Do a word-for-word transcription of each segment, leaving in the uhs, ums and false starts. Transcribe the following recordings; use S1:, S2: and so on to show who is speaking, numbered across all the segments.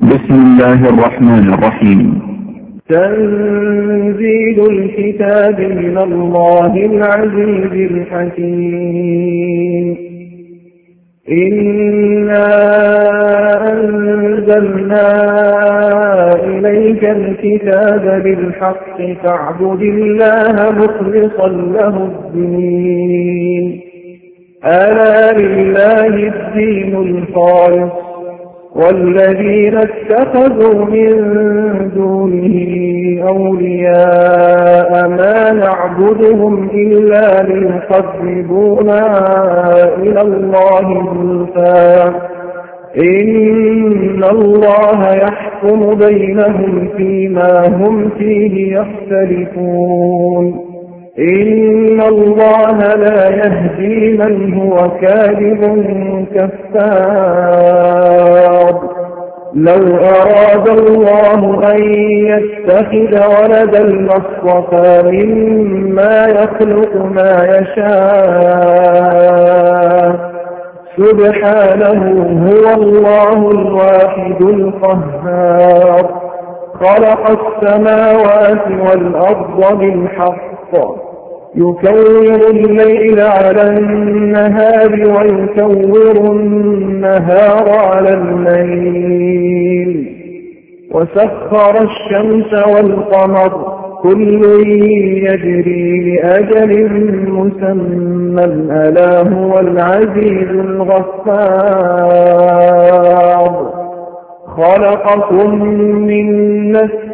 S1: بسم الله الرحمن الرحيم.
S2: تنزيل الكتاب من الله العزيز الحكيم. إنا أنزلنا إليك الكتاب بالحق فاعبد الله مخلصا له الدين. ألا لله الدين الخالص والذين اتخذوا من دونه أولياء ما نعبدهم إلا ليقربونا إلى الله زلفى إن الله يحكم بينهم فيما هم فيه يختلفون. إن الله لا يهدي من هو كاذب كفار. لو أراد الله أن يتخذ ولدا لاصطفى مما يخلق ما يشاء سبحانه هو الله الواحد القهار. خلق السماوات والأرض بالحق يكور الليل على النهار ويكور النهار على الليل وسخر الشمس والقمر كل يجري لأجل مسمى ألا هو العزيز الغفار. خلقكم من نفس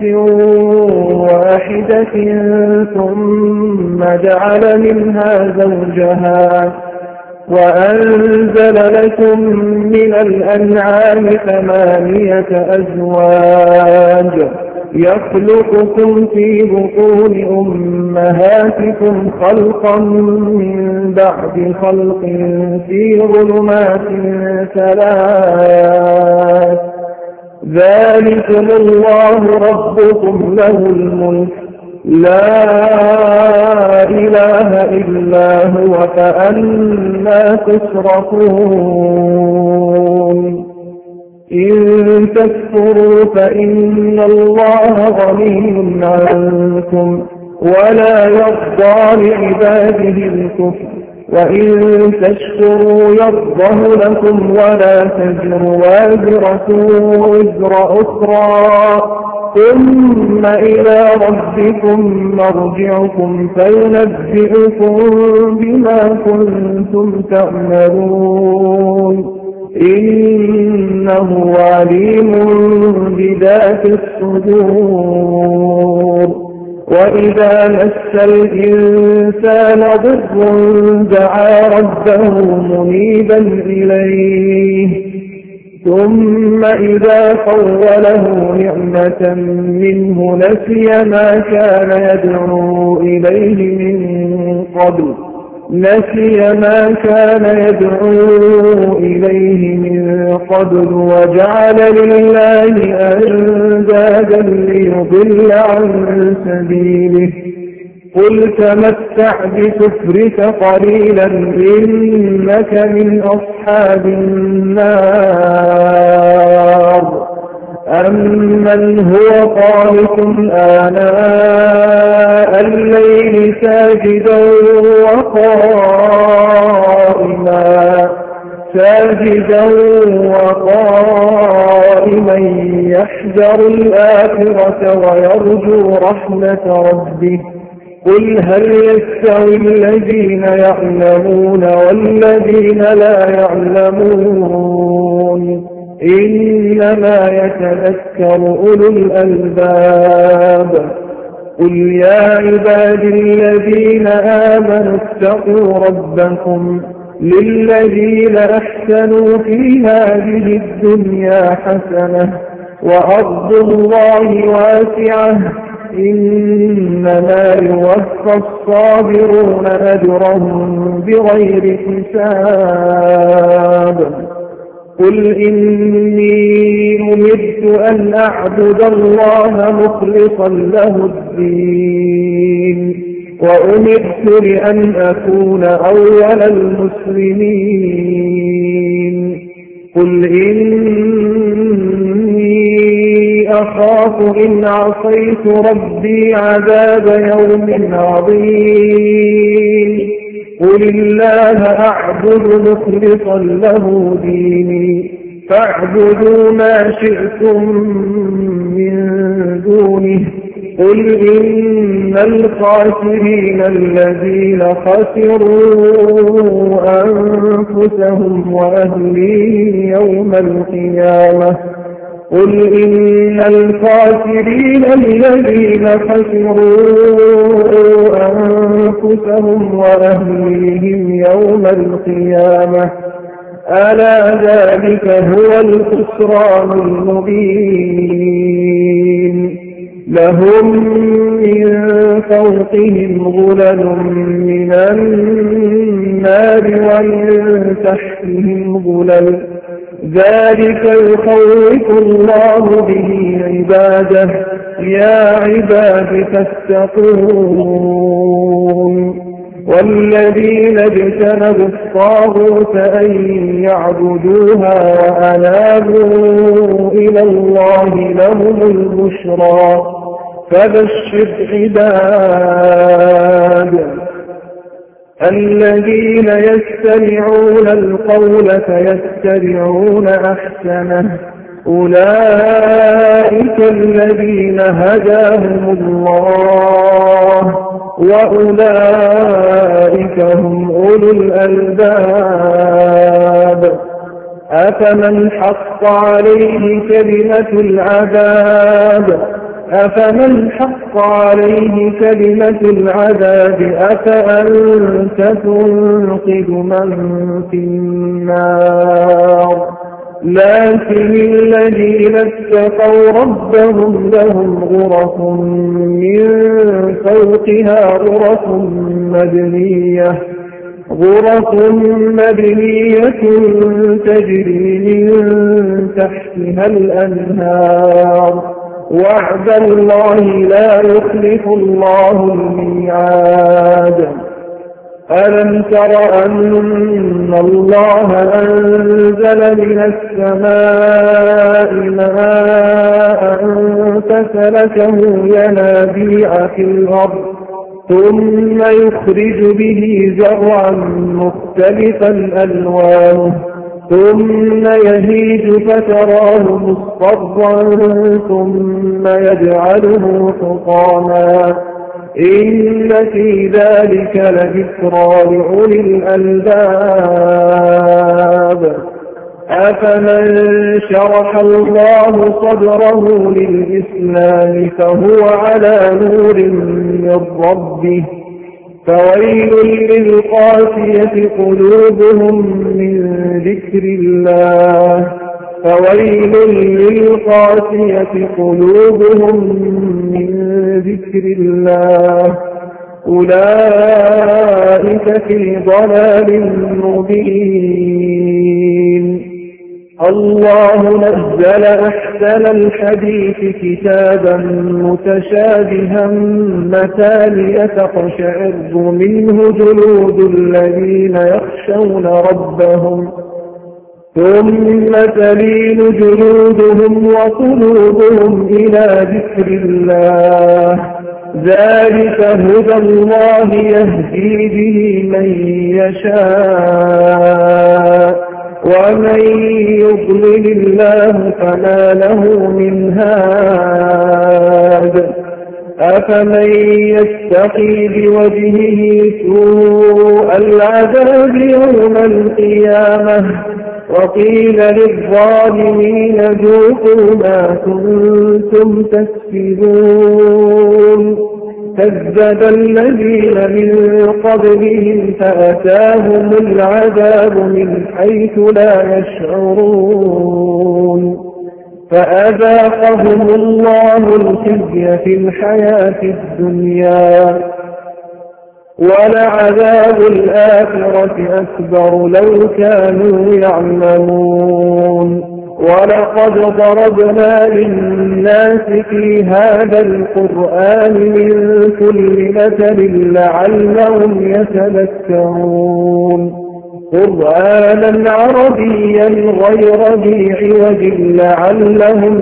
S2: واحدة ثم جعل منها زوجها وأنزل لكم من الأنعام ثمانية أزواج يخلقكم في بطون أمهاتكم خلقا من بعد خلق في ظلمات ثلاث ذلكم الله ربكم له الملك لا إله إلا هو فأنى تصرفون. إن تكفروا فإن الله غني عنكم ولا يرضى لعباده الكفر وإن تشكروا يرضه لكم ولا تزر وازرة وزر أخرى ثم إلى ربكم مرجعكم فينبئكم بما كنتم تعملون. إنه عليم بذات الصدور. وإذا مس الإنسان ضر دعا ربه منيبا إليه ثم إذا خوله نعمة منه نسي ما كان يدعو إليه من قبل نسي ما كان يدعو إليه من قبل وجعل لله أندادا ليضل عن سبيله. قل تمتع بكفرك قليلا إنك من أصحاب النار. أمن هو قانت آناء الليل ساجدا وقائما ساجدا وقائما يحذر الآخرة ويرجو رحمة ربه. قل هل يستوي الذين يعلمون والذين لا يعلمون إنما يتذكر أولو الألباب. قل يا عبادي الذين آمنوا اتقوا ربكم للذين أحسنوا في هذه الدنيا حسنة وأرض الله واسعة إنما يوفى الصابرون أجرهم بغير حساب. قل إني أمرت أن أعبد الله مخلصا له الدين وأمرت لأن أكون أول المسلمين. قل إني أخاف إن عصيت ربي عذاب يوم عظيم قل الله أعبد مخلصا له ديني فاعبدوا ما شئتم من دونه قل إن الخاسرين الذين خسروا أنفسهم وأهليهم يوم القيامة قل إن الخاسرين الذين خسروا أنفسهم وأهليهم يوم القيامة ألا ذلك هو الخسران المبين لهم من فوقهم ظلل من النار ومن تحتهم ظلل ذلك يخوف الله به عباده يا عباد فاتقون والذين اجتنبوا الطاغوت أن يعبدوها وأنابوا إلى الله لهم البشرى فبشر عباد الذين يستمعون القول فيتبعون أحسنه أولئك الذين هداهم الله وأولئك هم أولو الألباب أفمن حق عليه كلمة العذاب أفمن حق عليه كلمة العذاب أفأنت تنقذ من في النار لكن الذين اتقوا ربهم لهم غرف من فوقها غرف مبنية غرف مبنية تجري من تحتها الأنهار وعد الله لا يخلف الله الميعاد ألم تر أن الله أنزل من السماء ماء فسلكه ينابيع في الأرض ثم يخرج به زرعا مختلفا ألوانه ثم يهيج فتراه مصفرا ثم يجعله حطاما إن في ذلك لذكرى لأولي الألباب أفمن شرح الله صدره للإسلام فهو على نور من ربه فويل للقاسية قلوبهم من ذكر الله فويل للقاسية قلوبهم من ذكر الله أولئك في ضلال مبين الله نزل أحسن الحديث كتابا متشابها مثانية تقشعر منه جلود الذين يخشون ربهم ثم تلين جلودهم وقلوبهم إلى ذكر الله ذلك هدى الله يهدي به من يشاء ومن يضلل الله فما له من هاد أفمن يتقي بوجهه سوء العذاب يوم القيامة وقيل للظالمين ذوقوا ما كنتم تكسبون كذب الذين من قبلهم فأتاهم العذاب من حيث لا يشعرون فأذاقهم الله الخزي في الحياة الدنيا ولعذاب الآخرة أكبر لو كانوا يعلمون ولقد ضربنا للناس في هذا القرآن من كل مثل لعلهم يتذكرون قرآنا عربيا غير ذي عوج لعلهم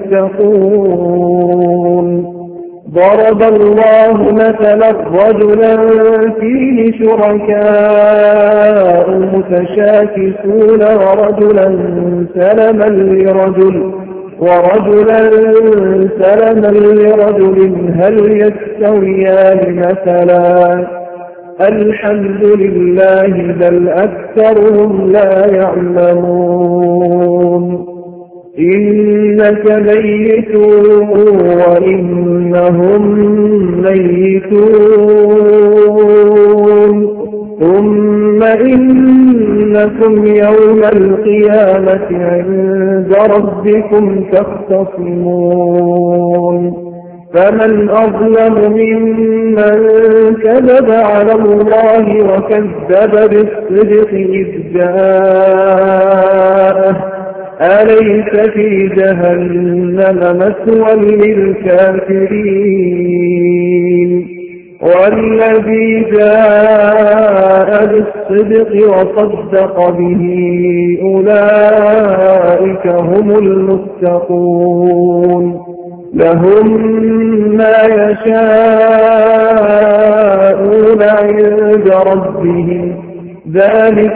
S2: يتقون ضرب الله مثلا رجلا فيه شركاء متشاكسون ورجلا سلما لرجل ورجلا سلما لرجل هل يستويان مثلا الحمد لله بل أكثرهم لا يعلمون إنك ميت وإنهم ميتون ثم إنكم يوم القيامة عند ربكم تختصمون فمن أظلم ممن كذب على الله وكذب بالصدق إذ جاءه أليس في جهنم مثوى للكافرين والذي جاء بالصدق وصدق به أولئك هم المتقون لهم ما يشاءون عند ربهم ذلك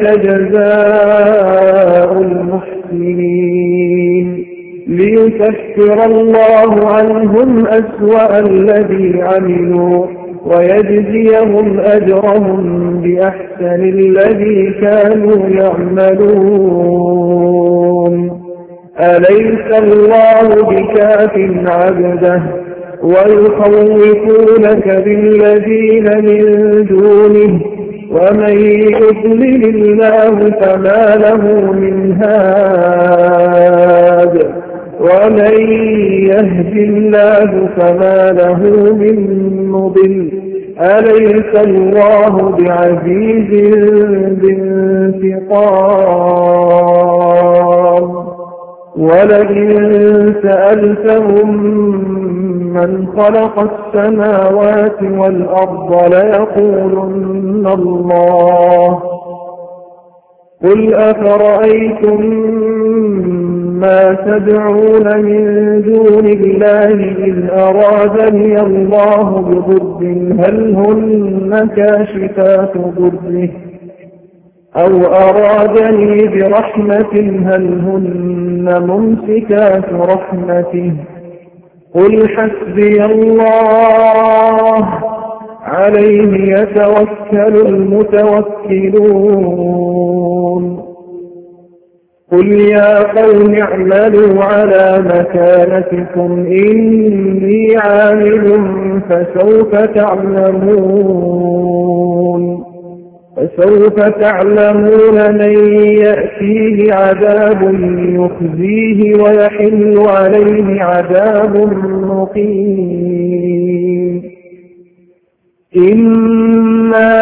S2: جزاء المحسنين ليكفر الله عنهم أسوأ الذي عملوا ويجزيهم أجرهم بأحسن الذي كانوا يعملون أليس الله بكاف عبده ويخوفونك بالذين من دونه ومن يضلل الله فما له من هاد ومن يهد الله فما له من مضل أليس الله بعزيز بانتقام ولئن سألتهم من خلق السماوات والأرض ليقولن الله قل أفرأيتم ما تدعون من دون الله إن أرادني الله بضر هل هن كاشفات ضره أو أرادني برحمة هل هن ممسكات رحمته قل حسبي الله عليه يتوكل المتوكلون قل يا قوم اعملوا على مكانتكم إني عامل فسوف تعلمون فسوف تعلمون من يأتيه عذاب يخزيه ويحل عليه عذاب مقيم إنا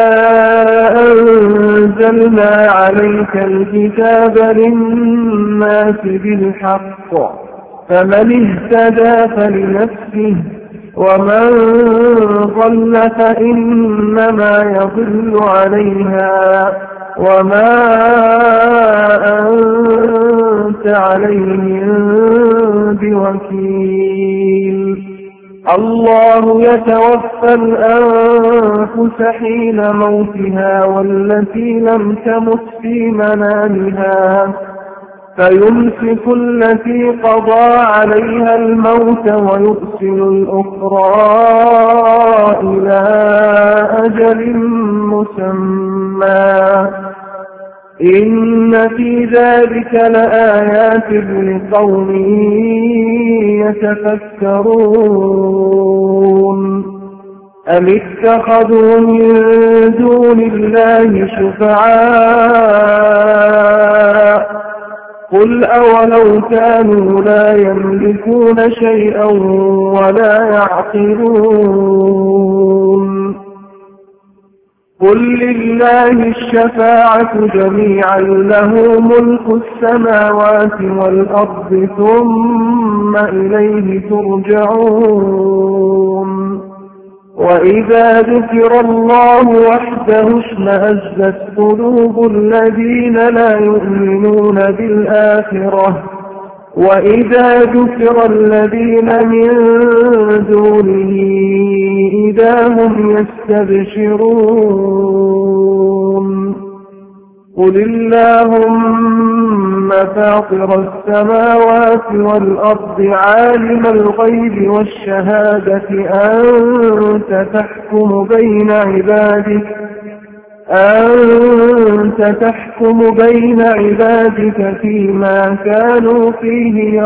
S2: أنزلنا عليك الكتاب للناس بالحق فمن اهتدى فلنفسه ومن ضل فإنما يضل عليها وما أنت عليهم بوكيل الله يتوفى الأنفس حين موتها والتي لم تمت في منامها فيمسك التي قضى عليها الموت ويرسل الأخرى إلى أجل مسمى إن في ذلك لآيات لقوم يتفكرون أم اتخذوا من دون الله شفعاء قل أولو كانوا لا يملكون شيئا ولا يعقلون قل لله الشفاعة جميعا له ملك السماوات والأرض ثم إليه ترجعون وإذا ذكر الله وحده اشمأزت قلوب الذين لا يؤمنون بالآخرة وإذا ذكر الذين من دونه إذا هم يستبشرون قل اللهم فاطر السماوات والأرض عالم الغيب والشهادة أنت تحكم بين عبادك أنت تحكم بين عبادك فيما كانوا فيه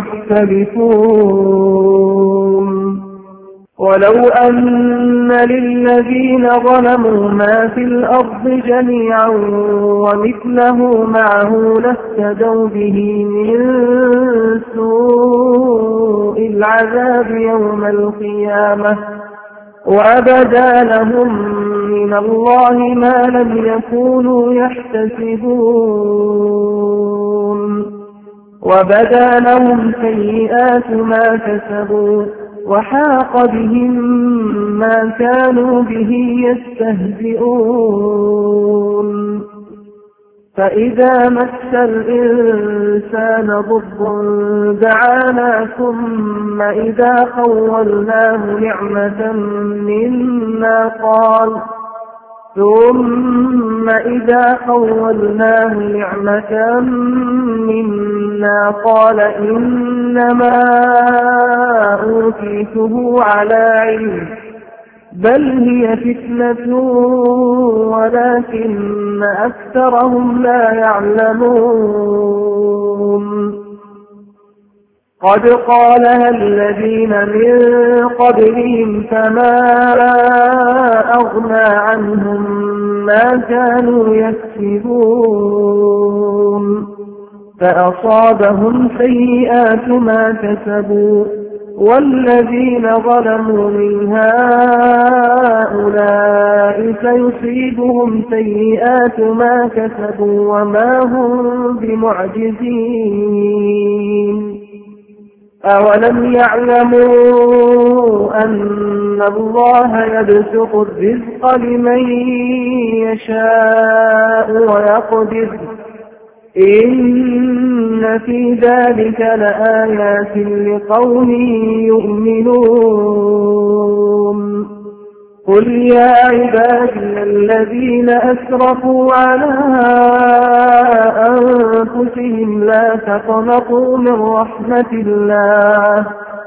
S2: يختلفون ولو أن للذين ظلموا ما في الأرض جميعا ومثله معه لافتدوا به من سوء العذاب يوم القيامة وأبدا لهم من الله ما لم يكونوا يحتسبون وبدا لهم سيئات ما كسبوا وحاق بهم ما كانوا به يستهزئون فإذا مس الإنسان ضر دعانا ثم إذا خولناه نعمة منا قال ثم إذا خولناه نعمة منا قال إنما أوتيته على علم بل هي فتنة ولكن أكثرهم لا يعلمون قد قالها الذين من قبلهم فما أغنى عنهم ما كانوا يكسبون فأصابهم سيئات ما كسبوا والذين ظلموا من هؤلاء سيصيبهم سيئات ما كسبوا وما هم بمعجزين أولم يعلموا أن الله يبسط الرزق لمن يشاء ويقدر إن في ذلك لآيات لقوم يؤمنون قل يا عبادي الذين أسرفوا على أنفسهم لا تقنطوا من رحمة الله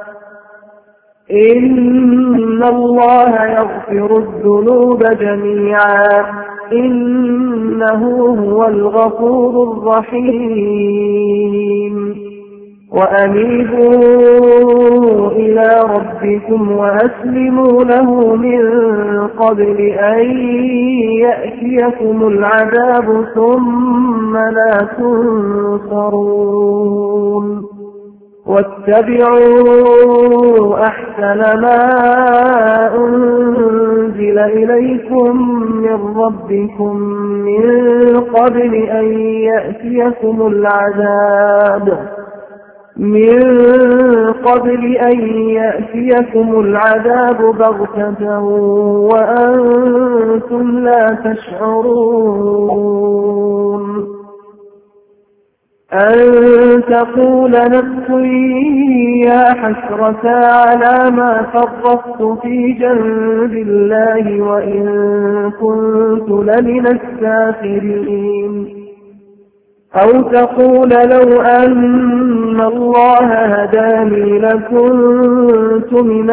S2: إن الله يغفر الذنوب جميعا إنه هو الغفور الرحيم وأنيبوا إلى ربكم وأسلموا له من قبل أن يأتيكم العذاب ثم لا تنصرون واتبعوا أحسن ما أنزل إليكم من ربكم من قبل أن يأتيكم العذاب من قبل أن يأتيكم العذاب بغتة وأنتم لا تشعرون أن تقول نفس يا حسرة على ما فرطت في جنب الله وإن كنت لمن الساخرين أو تقول لو أن الله هداني لكنت من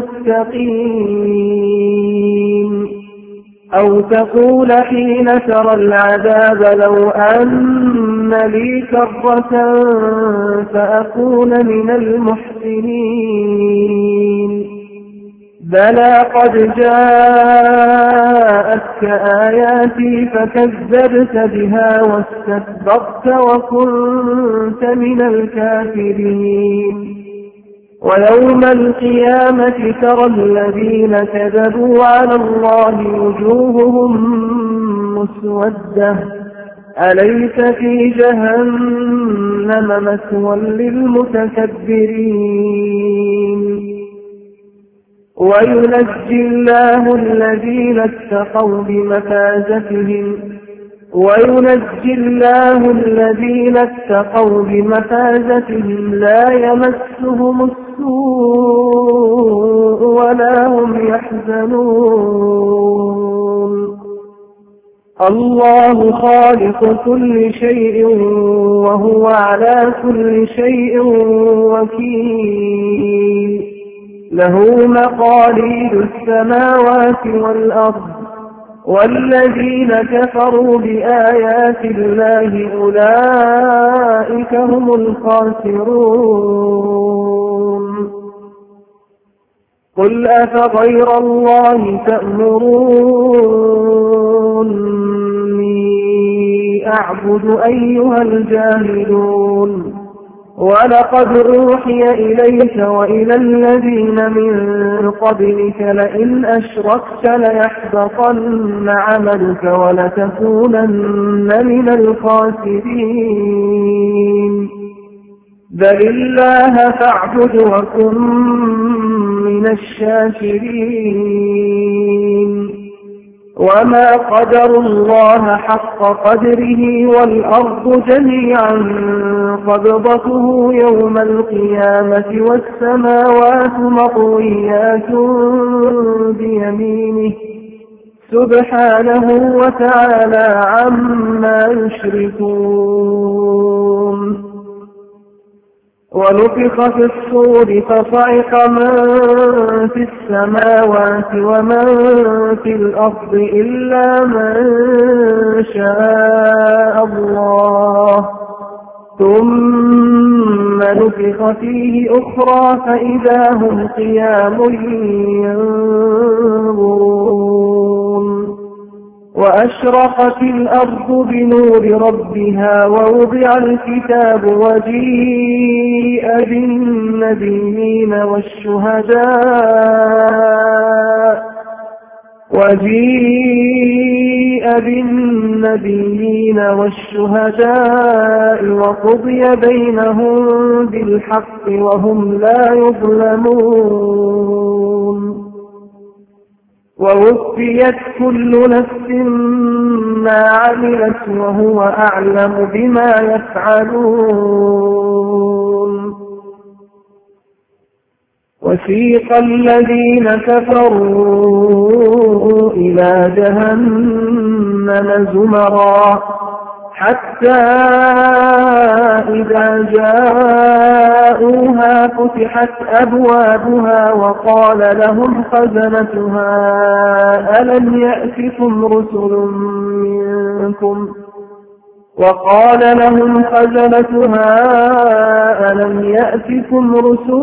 S2: المتقين أو تقول حين ترى العذاب لو أن لي كرة فأكون من المحسنين بلى قد جاءتك آياتي فكذبت بها واستكبرت وكنت من الكافرين ويوم القيامة ترى الذين كذبوا على الله وجوههم مسودة أليس في جهنم مثوى للمتكبرين وينجي الله الذين اتقوا بمفازتهم وينجي الله الذين اتقوا بمفازتهم لا يمسهم السوء ولا هم يحزنون الله خالق كل شيء وهو على كل شيء وكيل له مقاليد السماوات والأرض والذين كفروا بآيات الله أولئك هم الخاسرون قل أفغير الله تأمروني أعبد أيها الجاهلون ولقد أوحي إليك وإلى الذين من قبلك لئن أشركت ليحبطن عملك ولتكونن من الخاسرين بل الله فاعبد وكن من الشاكرين وما قدروا الله حق قدره والأرض جميعا قبضته يوم القيامة والسماوات مطويات بيمينه سبحانه وتعالى عما يشركون ونفخ في الصور فصعق من في السماوات ومن في الأرض إلا من شاء الله ثم نفخ فيه أخرى فإذا هم قيام ينظرون وأشرقت الأرض بنور ربها ووضع الكتاب وجيء بالنبيين والشهداء وجيء بالنبيين والشهداء وقضي بينهم بالحق وهم لا يظلمون ووفيت كل نفس ما عملت وهو أعلم بما يفعلون وسيق الذين كفروا إلى جهنم زمرا حتى إذا جاءوها فتحت أبوابها وقال لهم خزنتها ألم يأتكم رسل منكم وقال لهم خزنتها ألم يأتكم رسل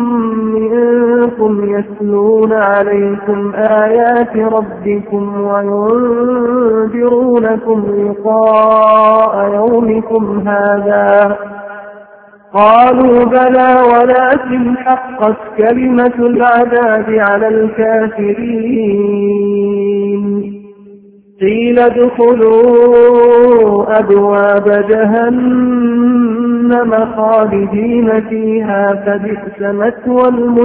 S2: منكم يتلون عليكم آيات ربكم وينذرونكم لقاء يومكم هذا قالوا بلى ولكن حقت كلمة العذاب على الكافرين قيل ادخلوا أبواب جهنم خالدين فيها فبئس مثوى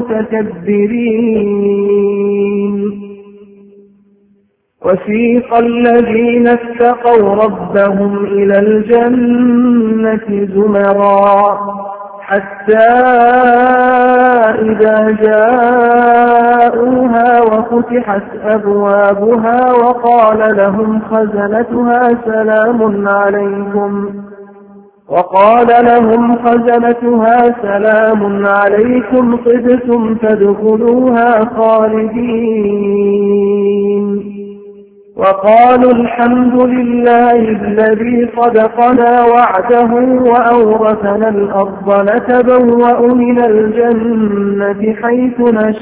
S2: المتكبرين وسيق الذين اتقوا ربهم إلى الجنة زمرا حتى إذا جاءوها وفتحت أبوابها وقال لهم خزنتها سلام عليكم وقال لهم خزنتها سلام عليكم طبتم فادخلوها خالدين وقالوا الحمد لله الذي صدقنا وعده وأورثنا الأرض نتبوأ من الجنة حيث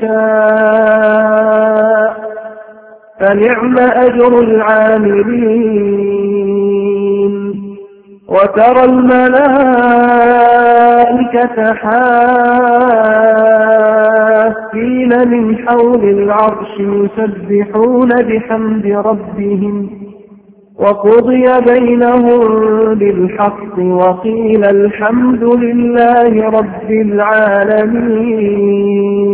S2: نشاء فنعم أجر العاملين وترى الملائكة حافين من حول العرش يسبحون بحمد ربهم وقضي بينهم بالحق وقيل الحمد لله رب العالمين